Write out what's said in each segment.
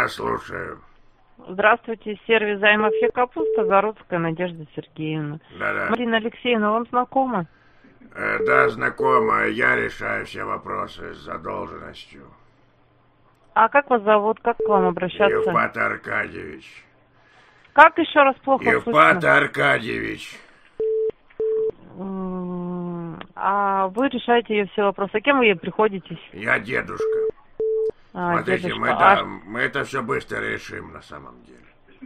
Да, слушаю. Здравствуйте, сервис займов Капуста, Городская Надежда Сергеевна. Да-да. Марина Алексеевна, вам знакома? Да, знакомо. Я решаю все вопросы с задолженностью. А как вас зовут? Как к вам обращаться? Евпат Аркадьевич. Как еще раз плохо Евпат слышно? Аркадьевич. А вы решаете ее все вопросы. А кем вы ей приходитесь? Я дедушка. Смотрите, дедушка. мы это все быстро решим на самом деле.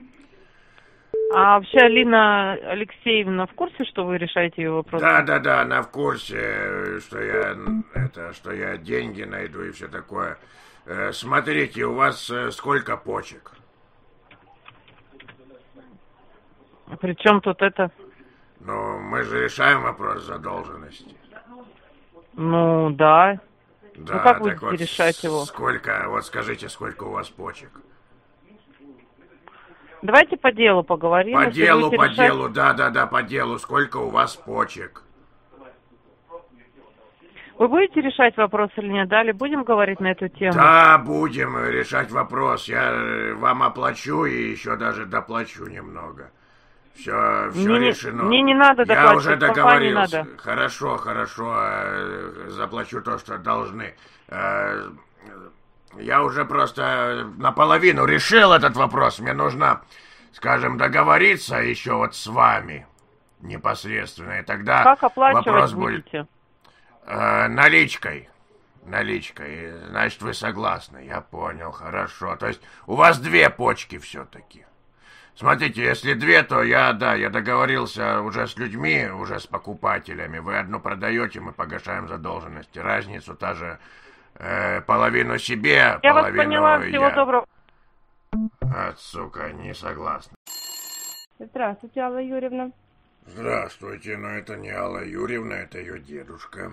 А вообще Алина Алексеевна в курсе, что вы решаете ее вопросы? Да, она в курсе, что я деньги найду и все такое. Смотрите, у вас сколько почек? При чем тут это? Ну, мы же решаем вопрос задолженности. Ну, да. Да, ну, как так будете вот решать его? Сколько, вот скажите, сколько у вас почек? Давайте по делу поговорим. По делу, да, по делу. Сколько у вас почек? Вы будете решать вопрос или нет? Далее будем говорить на эту тему? Да, будем решать вопрос. Я вам оплачу и еще даже доплачу немного. Все решено. Мне не надо доплачивать. Я уже договорился. Надо. Хорошо. Заплачу то, что должны. Я уже просто наполовину решил этот вопрос. Мне нужно, скажем, договориться еще вот с вами непосредственно. И тогда как оплачивать вопрос будете? Будет наличкой. Значит, вы согласны. Я понял, хорошо. То есть у вас 2 почки все-таки. Смотрите, если 2, то я договорился уже с людьми, уже с покупателями. Вы одну продаете, мы погашаем задолженности. Разницу та же, половину себе, я половину вас поняла, всего доброго. Сука, не согласна. Здравствуйте, Алла Юрьевна. Здравствуйте, но это не Алла Юрьевна, это ее дедушка.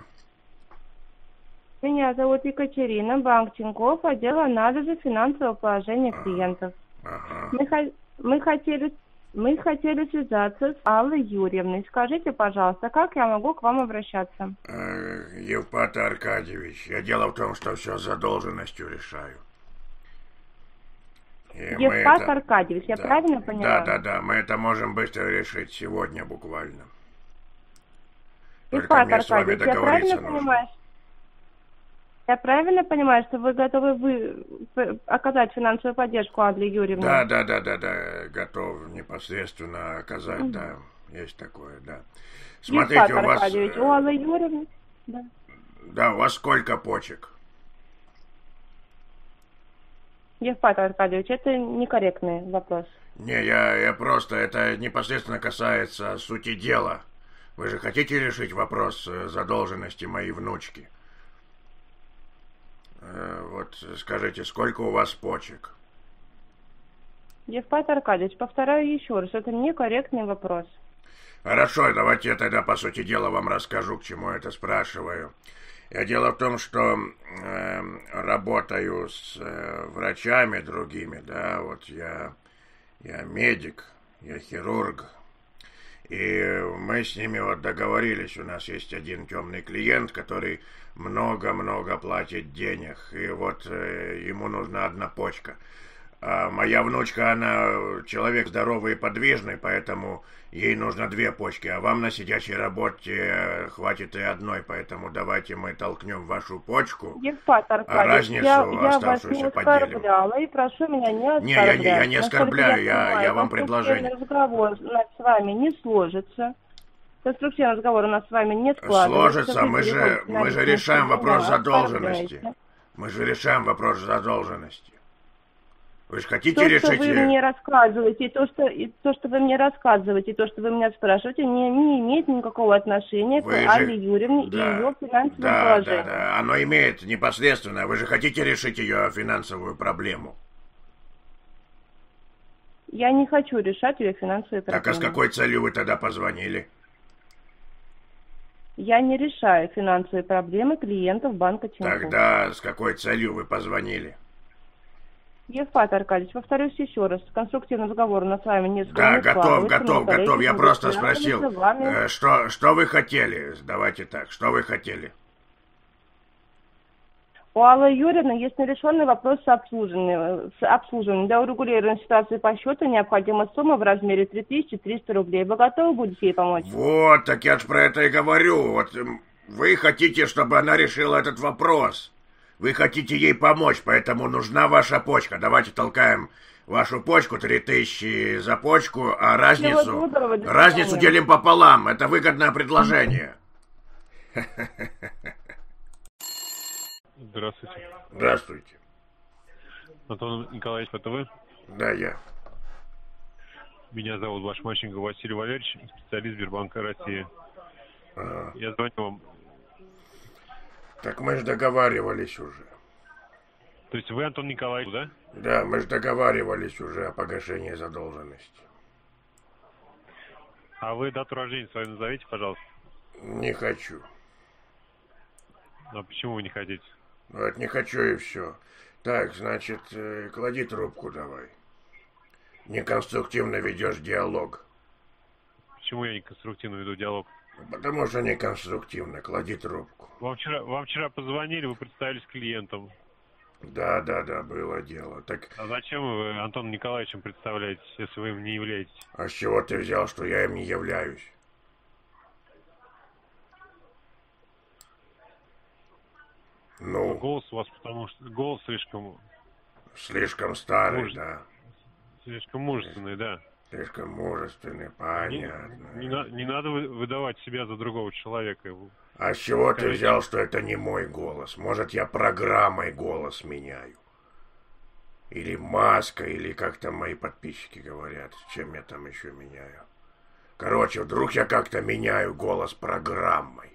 Меня зовут Екатерина, банк Тинькофф, отдел анализа финансового положения клиентов. Ага. Мы хотели связаться с Аллой Юрьевной. Скажите, пожалуйста, как я могу к вам обращаться? Евпат Аркадьевич, дело в том, что все с задолженностью решаю. Евпат Аркадьевич, я правильно поняла? Да, мы это можем быстро решить сегодня буквально. Евпат Аркадьевич, я правильно понимаю, что вы готовы оказать финансовую поддержку Алле Юрьевне? Да, готов непосредственно оказать, да, есть такое, да. Смотрите, Евпат Аркадьевич, у Аллы Юрьевны, да. Да, у вас сколько почек? Евпат Аркадьевич, это некорректный вопрос. Не, я просто, это непосредственно касается сути дела. Вы же хотите решить вопрос задолженности моей внучки? Вот скажите, сколько у вас почек? Евпат Аркадьевич, повторяю еще раз, это некорректный вопрос. Хорошо, давайте я тогда по сути дела вам расскажу, к чему я это спрашиваю. Дело в том, что работаю с врачами другими, да, вот я медик, я хирург, и мы с ними вот договорились, у нас есть один темный клиент, который много-много платит денег, и вот ему нужна 1 почка. А моя внучка, она человек здоровый и подвижный, поэтому ей нужно 2 почки, а вам на сидячей работе хватит и 1, поэтому давайте мы толкнем вашу почку, Евпат Аркадьевич, а разницу оставшуюся поделим. Я вас не оскорбляла, и прошу меня не оскорблять. Не, я не оскорбляю, я вам предложение. Разговор у нас с вами не сложится. Конструктивный разговор у нас с вами не складывается. Сложится, мы же решаем вопрос задолженности. Мы же решаем вопрос задолженности. Вы же хотите решить... То, что вы мне рассказываете, то, что вы мне рассказываете, то, что вы меня спрашиваете, не имеет никакого отношения к Алле Юрьевне и ее финансовому положению. Да, оно имеет непосредственно. Вы же хотите решить ее финансовую проблему? Я не хочу решать ее финансовые проблемы. Так а с какой целью вы тогда позвонили? Я не решаю финансовые проблемы клиентов банка Тинькофф. Тогда с какой целью вы позвонили? Евпат Аркадьевич, повторюсь еще раз, конструктивный разговор у нас с вами не складывается. Да, готов. Я просто спросил, что вы хотели? Давайте так, что вы хотели? У Аллы Юрьевны есть нерешенный вопрос с обслуживанием. Для урегулирования ситуации по счету необходима сумма в размере 3300 рублей. Вы готовы будете ей помочь? Вот, так я же про это и говорю. Вот вы хотите, чтобы она решила этот вопрос. Вы хотите ей помочь, поэтому нужна ваша почка. Давайте толкаем вашу почку, 3000 за почку, а разницу делим пополам. Это выгодное предложение. Здравствуйте. Здравствуйте. Антон Николаевич, это вы? Да, я. Меня зовут Башмаченко Василий Валерьевич, специалист Сбербанка России. Я звоню вам. Так мы же договаривались уже. То есть вы Антон Николаевич, да? Да, мы же договаривались уже о погашении задолженности. А вы дату рождения свою назовите, пожалуйста. Не хочу. А почему вы не хотите? Вот не хочу и все. Так, значит, клади трубку давай. Неконструктивно ведешь диалог. Почему я неконструктивно веду диалог? Потому что неконструктивно. Клади трубку. Вам вчера позвонили, вы представились клиентом. Да, было дело. Так... А зачем вы Антоном Николаевичем представляетесь, если вы им не являетесь? А с чего ты взял, что я им не являюсь? Ну, голос у вас, потому что голос слишком старый, да. Слишком мужественный, да. Слишком мужественный, понятно. Не надо выдавать себя за другого человека. А с чего ты взял, что это не мой голос? Может, я программой голос меняю? Или маска, или как там мои подписчики говорят, чем я там еще меняю? Короче, вдруг я как-то меняю голос программой.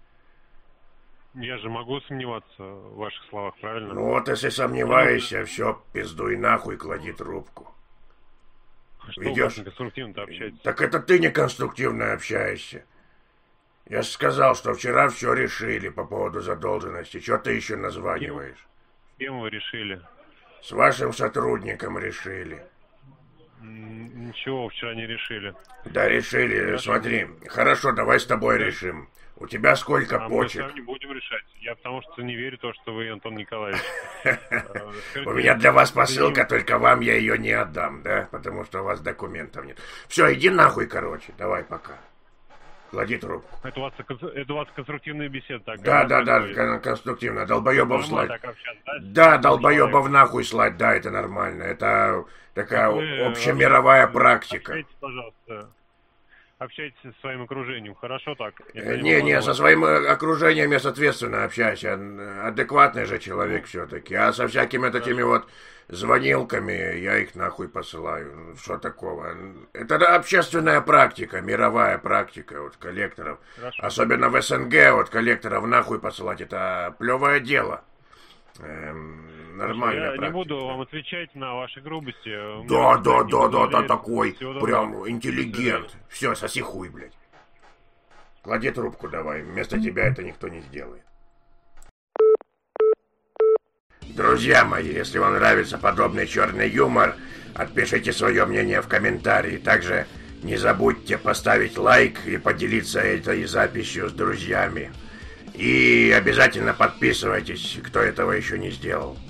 Я же могу сомневаться в ваших словах, правильно? Ну вот, если сомневаешься, все, пиздуй нахуй, клади трубку. Что вы неконструктивно-то общаетесь? Так это ты неконструктивно общаешься. Я же сказал, что вчера все решили по поводу задолженности. Что ты еще названиваешь? С кем вы решили? С вашим сотрудником решили. Ничего вчера не решили. Да, решили. Хорошо. Смотри. Хорошо, давай с тобой решим. У тебя сколько почек? Мы с вами будем решать. Я потому что не верю в то, что вы Антон Николаевич. У меня для вас посылка, только вам я ее не отдам, да? Потому что у вас документов нет. Все, иди нахуй, короче. Давай, пока. Клади трубку. Это у вас конструктивная беседа. Да, конструктивно. Долбоебов слать. Да, долбоебов нахуй слать, да, это нормально. Это такая общемировая практика. Общайтесь, пожалуйста. Общайтесь со своим окружением, хорошо так? Не, со своим окружением я соответственно общаюсь. Я адекватный же человек все-таки. А со всякими такими вот звонилками я их нахуй посылаю. Что такого? Это общественная практика, мировая практика вот коллекторов. Хорошо. Особенно в СНГ вот коллекторов нахуй посылать. Это плевое дело. Нормально. Я не буду вам отвечать на ваши грубости. Да, такой прям интеллигент. Все, соси хуй, блядь. Клади трубку давай, вместо тебя это никто не сделает. Друзья мои, если вам нравится подобный черный юмор, отпишите свое мнение в комментарии. Также не забудьте поставить лайк и поделиться этой записью с друзьями. И обязательно подписывайтесь, кто этого еще не сделал.